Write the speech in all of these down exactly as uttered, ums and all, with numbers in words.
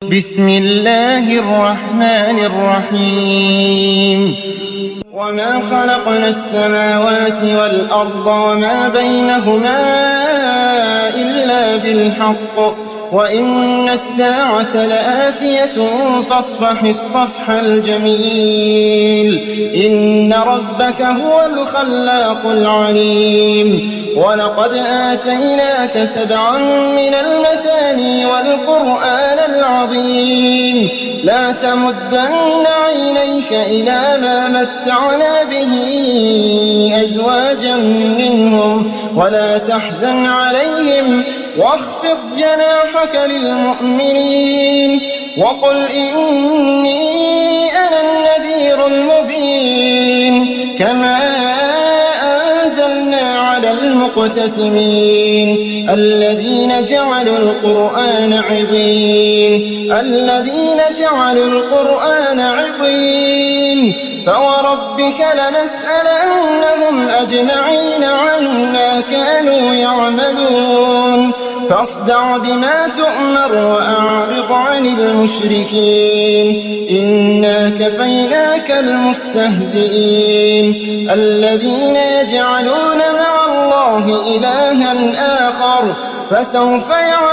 بسم الله الرحمن الرحيم وما خلقنا السماوات والأرض وما بينهما إلا بالحق وإن الساعة لآتية فاصفح الصفح الجميل إن ربك هو الخلاق العليم ولقد آتيناك سبعا من المثاني والقرآن العظيم لا تمدن عينيك إلى ما متعنا به أزواجا منهم ولا تحزن عليهم واخفض جناحك للمؤمنين وقل إني أنا النذير المبين كما أنزلنا على المقتسمين الذين جعلوا القرآن عضين الذين جعلوا القرآن عضين فوربك لنسألنهم أجمعين عما كانوا يعملون فاصدع بما تؤمر وأعرض عن المشركين إنا كفيناك المستهزئين الذين يجعلون مع الله إلها آخر فسوف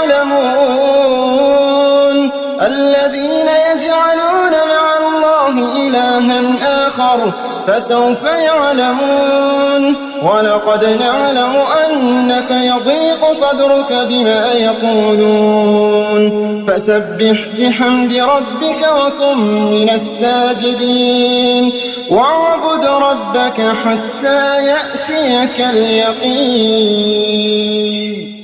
يعلمون الذين يجعلون مع الله إلها آخر فسوف يعلمون ولقد نعلم أنك يضيق صدرك بما يقولون فسبح بحمد ربك وكن من الساجدين واعبد ربك حتى يأتيك اليقين.